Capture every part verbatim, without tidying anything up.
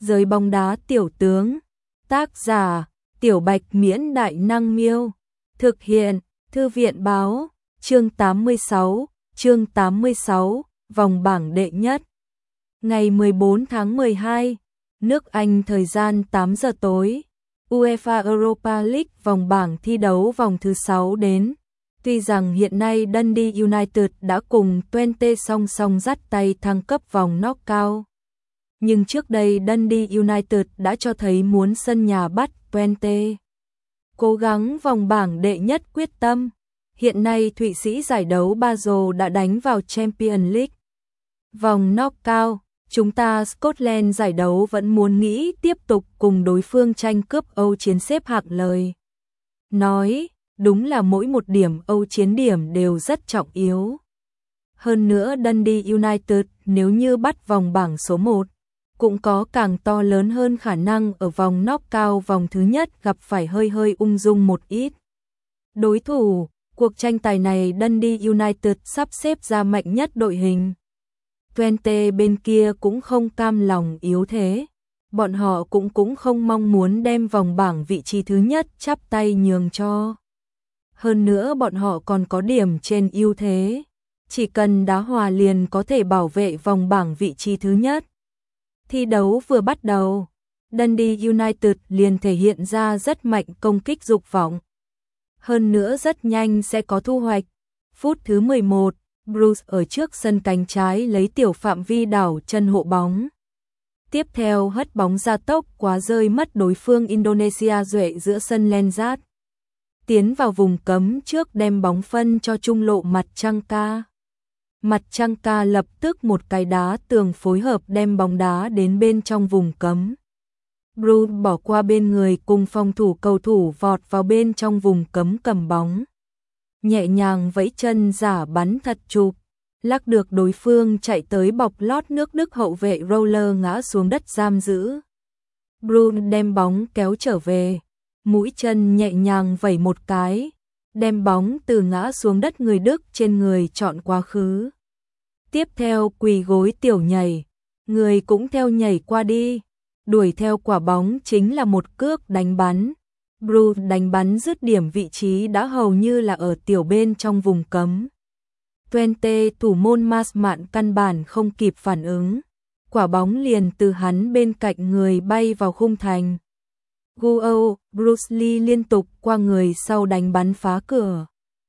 Giới bóng đá tiểu tướng. Tác giả: Tiểu Bạch Miễn Đại Năng Miêu. Thực hiện: Thư viện Báo. Chương tám mươi sáu. Chương tám mươi sáu. Vòng bảng đệ nhất. Ngày mười bốn tháng mười hai, nước Anh thời gian tám giờ tối, UEFA Europa League vòng bảng thi đấu vòng thứ sáu đến. Tuy rằng hiện nay Dundee United đã cùng Twente song song dắt tay thăng cấp vòng knock-out, nhưng trước đây Dundee United đã cho thấy muốn sân nhà bắt Twente. Cố gắng vòng bảng đệ nhất quyết tâm. Hiện nay Thụy Sĩ giải đấu Basel đã đánh vào Champions League. Vòng knock-out, chúng ta Scotland giải đấu vẫn muốn nghĩ tiếp tục cùng đối phương tranh cướp Âu chiến xếp hạng lời. Nói, đúng là mỗi một điểm Âu chiến điểm đều rất trọng yếu. Hơn nữa Dundee United nếu như bắt vòng bảng số một, cũng có càng to lớn hơn khả năng ở vòng knock-out vòng thứ nhất gặp phải hơi hơi ung dung một ít. Đối thủ, cuộc tranh tài này Dundee United sắp xếp ra mạnh nhất đội hình. Twente bên kia cũng không cam lòng yếu thế. Bọn họ cũng cũng không mong muốn đem vòng bảng vị trí thứ nhất chắp tay nhường cho. Hơn nữa bọn họ còn có điểm trên ưu thế. Chỉ cần đá hòa liền có thể bảo vệ vòng bảng vị trí thứ nhất. Thi đấu vừa bắt đầu, Dundee United liền thể hiện ra rất mạnh công kích dục vọng. Hơn nữa rất nhanh sẽ có thu hoạch. Phút thứ mười một, Bruce ở trước sân cánh trái lấy tiểu phạm vi đảo chân hộ bóng. Tiếp theo hất bóng ra tốc quá rơi mất đối phương Indonesia duệ giữa sân Lenzat. Tiến vào vùng cấm trước đem bóng phân cho trung lộ Mặt Trăng Ca. Mặt Trăng Ca lập tức một cái đá tường phối hợp đem bóng đá đến bên trong vùng cấm. Bruce bỏ qua bên người cùng phòng thủ cầu thủ vọt vào bên trong vùng cấm cầm bóng. Nhẹ nhàng vẫy chân giả bắn thật chụp, lắc được đối phương chạy tới bọc lót nước Đức hậu vệ Roller ngã xuống đất giam giữ. Bruce đem bóng kéo trở về, mũi chân nhẹ nhàng vẩy một cái, đem bóng từ ngã xuống đất người Đức trên người chọn quá khứ. Tiếp theo quỳ gối tiểu nhảy, người cũng theo nhảy qua đi, đuổi theo quả bóng chính là một cước đánh bắn. Bruce đánh bắn dứt điểm vị trí đã hầu như là ở tiểu bên trong vùng cấm. Twente thủ môn Masman căn bản không kịp phản ứng. Quả bóng liền từ hắn bên cạnh người bay vào khung thành. Guo, Bruce Lee liên tục qua người sau đánh bắn phá cửa.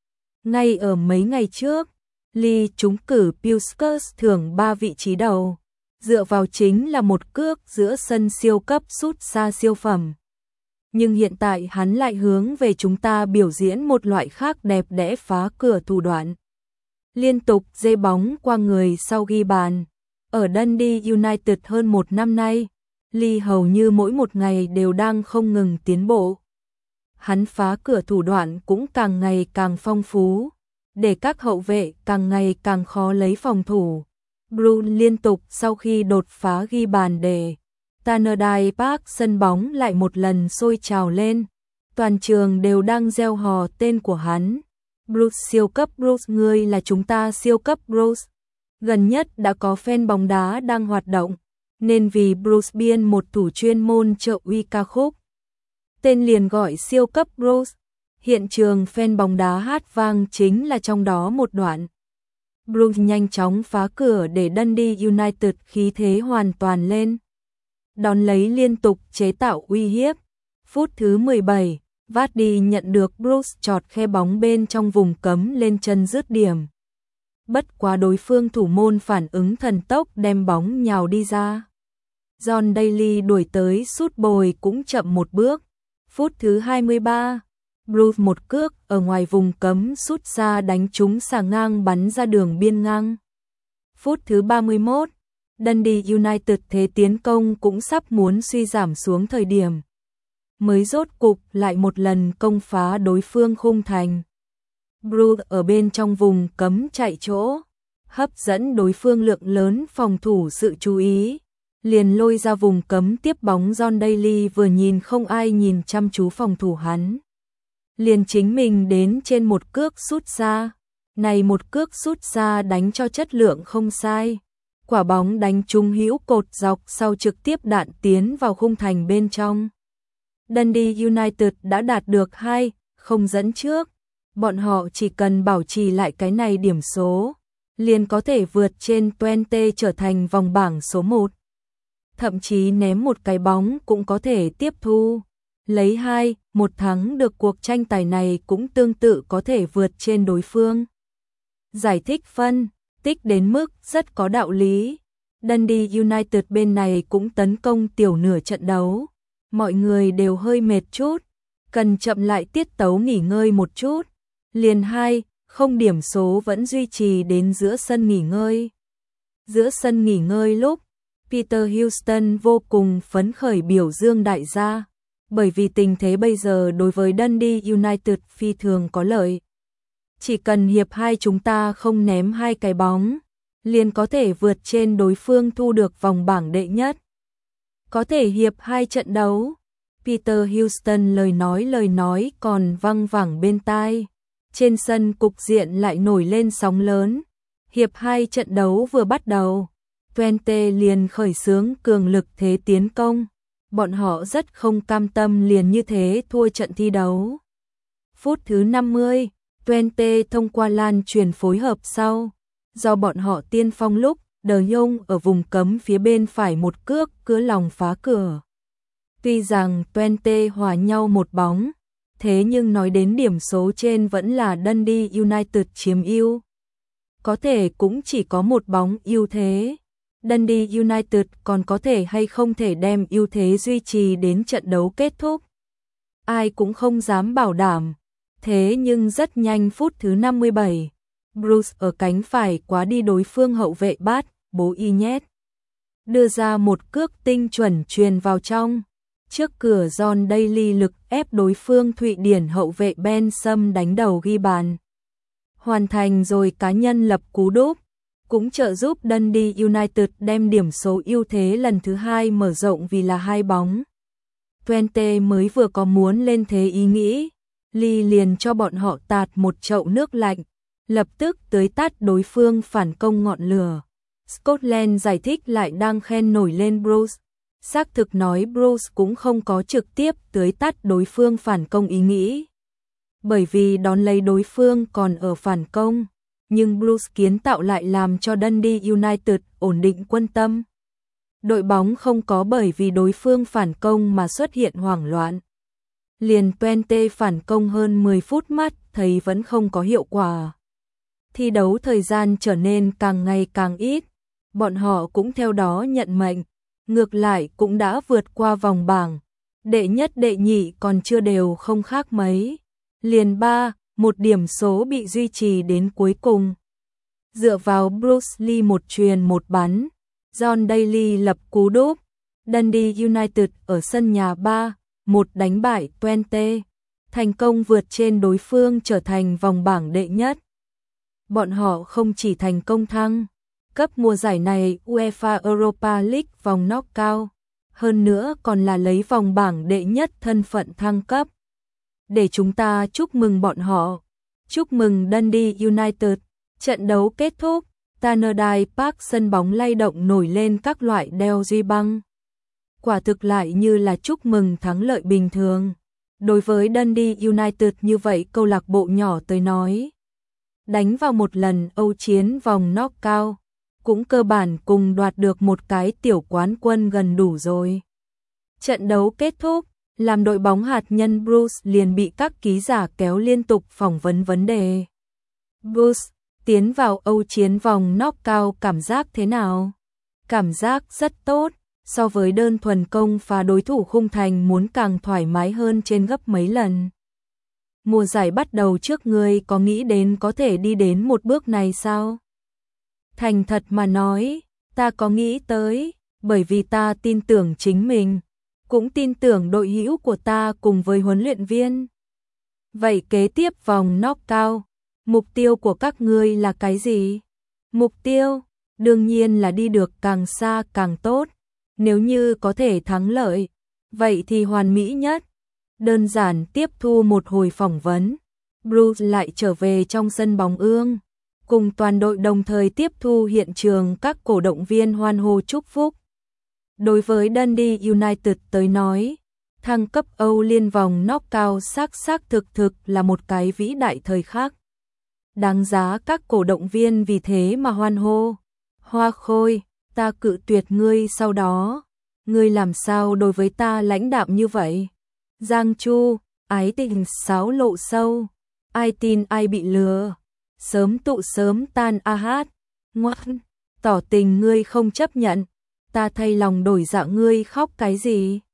Ngay ở mấy ngày trước, Lee trúng cử Puskas thưởng ba vị trí đầu. Dựa vào chính là một cước giữa sân siêu cấp sút xa siêu phẩm. Nhưng hiện tại hắn lại hướng về chúng ta biểu diễn một loại khác đẹp đẽ phá cửa thủ đoạn. Liên tục dê bóng qua người sau ghi bàn. Ở Dundee United hơn một năm nay, Lee hầu như mỗi một ngày đều đang không ngừng tiến bộ. Hắn phá cửa thủ đoạn cũng càng ngày càng phong phú, để các hậu vệ càng ngày càng khó lấy phòng thủ. Bruce liên tục sau khi đột phá ghi bàn để Tannadice Park sân bóng lại một lần sôi trào lên. Toàn trường đều đang reo hò tên của hắn. Bruce siêu cấp Bruce, ngươi là chúng ta siêu cấp Bruce. Gần nhất đã có fan bóng đá đang hoạt động, nên vì Bruce biên một thủ chuyên môn trợ uy ca khúc. Tên liền gọi siêu cấp Bruce. Hiện trường fan bóng đá hát vang chính là trong đó một đoạn. Bruce nhanh chóng phá cửa để Dundee United khí thế hoàn toàn lên. Đón lấy liên tục chế tạo uy hiếp. Phút thứ mười bảy, Vardy nhận được Bruce chọt khe bóng bên trong vùng cấm lên chân dứt điểm. Bất quá đối phương thủ môn phản ứng thần tốc đem bóng nhào đi ra. John Daly đuổi tới sút bồi cũng chậm một bước. Phút thứ hai mươi ba, Bruce một cước ở ngoài vùng cấm sút xa đánh trúng xà ngang bắn ra đường biên ngang. Phút thứ ba mươi mốt, Dundee United thế tiến công cũng sắp muốn suy giảm xuống thời điểm. Mới rốt cục lại một lần công phá đối phương khung thành. Bruce ở bên trong vùng cấm chạy chỗ, hấp dẫn đối phương lượng lớn phòng thủ sự chú ý. Liền lôi ra vùng cấm tiếp bóng John Daly vừa nhìn không ai nhìn chăm chú phòng thủ hắn. Liền chính mình đến trên một cước sút xa. Này một cước sút xa đánh cho chất lượng không sai. Quả bóng đánh trúng hữu cột dọc sau trực tiếp đạn tiến vào khung thành bên trong. Dundee United đã đạt được hai không dẫn trước. Bọn họ chỉ cần bảo trì lại cái này điểm số, liền có thể vượt trên Twente trở thành vòng bảng số một. Thậm chí ném một cái bóng cũng có thể tiếp thu. Lấy hai một thắng được cuộc tranh tài này cũng tương tự có thể vượt trên đối phương. Giải thích phân tích đến mức rất có đạo lý. Dundee United bên này cũng tấn công tiểu nửa trận đấu. Mọi người đều hơi mệt chút, cần chậm lại tiết tấu nghỉ ngơi một chút. Liền hai không điểm số vẫn duy trì đến giữa sân nghỉ ngơi. Giữa sân nghỉ ngơi lúc, Peter Houston vô cùng phấn khởi biểu dương đại gia, bởi vì tình thế bây giờ đối với Dundee United phi thường có lợi. Chỉ cần hiệp hai chúng ta không ném hai cái bóng, liền có thể vượt trên đối phương thu được vòng bảng đệ nhất. Có thể hiệp hai trận đấu. Peter Houston lời nói lời nói còn văng vẳng bên tai. Trên sân cục diện lại nổi lên sóng lớn. Hiệp hai trận đấu vừa bắt đầu, Twente liền khởi xướng cường lực thế tiến công. Bọn họ rất không cam tâm liền như thế thua trận thi đấu. Phút thứ năm mươi, Twente thông qua lan truyền phối hợp sau. Do bọn họ tiên phong lúc, De Jong ở vùng cấm phía bên phải một cước cứa lòng phá cửa. Tuy rằng Twente hòa nhau một bóng, thế nhưng nói đến điểm số trên vẫn là Dundee United chiếm ưu. Có thể cũng chỉ có một bóng ưu thế. Dundee United còn có thể hay không thể đem ưu thế duy trì đến trận đấu kết thúc. Ai cũng không dám bảo đảm. Thế nhưng rất nhanh phút thứ năm mươi bảy, Bruce ở cánh phải quá đi đối phương hậu vệ Bát, bố y nhét. Đưa ra một cước tinh chuẩn truyền vào trong. Trước cửa John Daly lực ép đối phương Thụy Điển hậu vệ Ben Sâm đánh đầu ghi bàn. Hoàn thành rồi cá nhân lập cú đúp, cũng trợ giúp Dundee United đem điểm số ưu thế lần thứ hai mở rộng vì là hai bóng. Twente mới vừa có muốn lên thế ý nghĩ, Lee liền cho bọn họ tạt một chậu nước lạnh, lập tức tưới tắt đối phương phản công ngọn lửa. Scotland giải thích lại đang khen nổi lên Bruce. Xác thực nói Bruce cũng không có trực tiếp tưới tắt đối phương phản công ý nghĩ. Bởi vì đón lấy đối phương còn ở phản công, nhưng Bruce kiến tạo lại làm cho Dundee United ổn định quân tâm. Đội bóng không có bởi vì đối phương phản công mà xuất hiện hoảng loạn. Liền Twente phản công hơn mười phút mắt thấy vẫn không có hiệu quả. Thi đấu thời gian trở nên càng ngày càng ít, bọn họ cũng theo đó nhận mệnh, ngược lại cũng đã vượt qua vòng bảng. Đệ nhất đệ nhị còn chưa đều không khác mấy. Liền ba, một điểm số bị duy trì đến cuối cùng. Dựa vào Bruce Lee một truyền một bắn, John Daly lập cú đúp, Dundee United ở sân nhà ba một đánh bại Twente, thành công vượt trên đối phương trở thành vòng bảng đệ nhất. Bọn họ không chỉ thành công thăng cấp mùa giải này UEFA Europa League vòng knock-out, hơn nữa còn là lấy vòng bảng đệ nhất thân phận thăng cấp. Để chúng ta chúc mừng bọn họ. Chúc mừng Dundee United. Trận đấu kết thúc, Tannadice Park sân bóng lay động nổi lên các loại đeo duy băng. Quả thực lại như là chúc mừng thắng lợi bình thường. Đối với Dundee United như vậy câu lạc bộ nhỏ tới nói, đánh vào một lần Âu chiến vòng knock-out, cũng cơ bản cùng đoạt được một cái tiểu quán quân gần đủ rồi. Trận đấu kết thúc, làm đội bóng hạt nhân Bruce liền bị các ký giả kéo liên tục phỏng vấn vấn đề. Bruce, tiến vào Âu chiến vòng knock-out cảm giác thế nào? Cảm giác rất tốt, so với đơn thuần công phá đối thủ khung thành muốn càng thoải mái hơn trên gấp mấy lần. Mùa giải bắt đầu trước ngươi có nghĩ đến có thể đi đến một bước này sao? Thành thật mà nói, ta có nghĩ tới, bởi vì ta tin tưởng chính mình, cũng tin tưởng đội hữu của ta cùng với huấn luyện viên. Vậy kế tiếp vòng knock-out, mục tiêu của các ngươi là cái gì? Mục tiêu, đương nhiên là đi được càng xa càng tốt. Nếu như có thể thắng lợi, vậy thì hoàn mỹ nhất. Đơn giản tiếp thu một hồi phỏng vấn, Bruce lại trở về trong sân bóng ương. cùng toàn đội đồng thời tiếp thu hiện trường các cổ động viên hoan hô chúc phúc. Đối với Dundee United tới nói, thăng cấp Âu Liên vòng knockout xác xác thực thực là một cái vĩ đại thời khắc. Đáng giá các cổ động viên vì thế mà hoan hô. Hoa Khôi, ta cự tuyệt ngươi sau đó. Ngươi làm sao đối với ta lãnh đạm như vậy? Giang Chu, ái tình sáo lộ sâu. Ai tin ai bị lừa. Sớm tụ sớm tan a hát. Ngoan, tỏ tình ngươi không chấp nhận. Ta thay lòng đổi dạ ngươi khóc cái gì?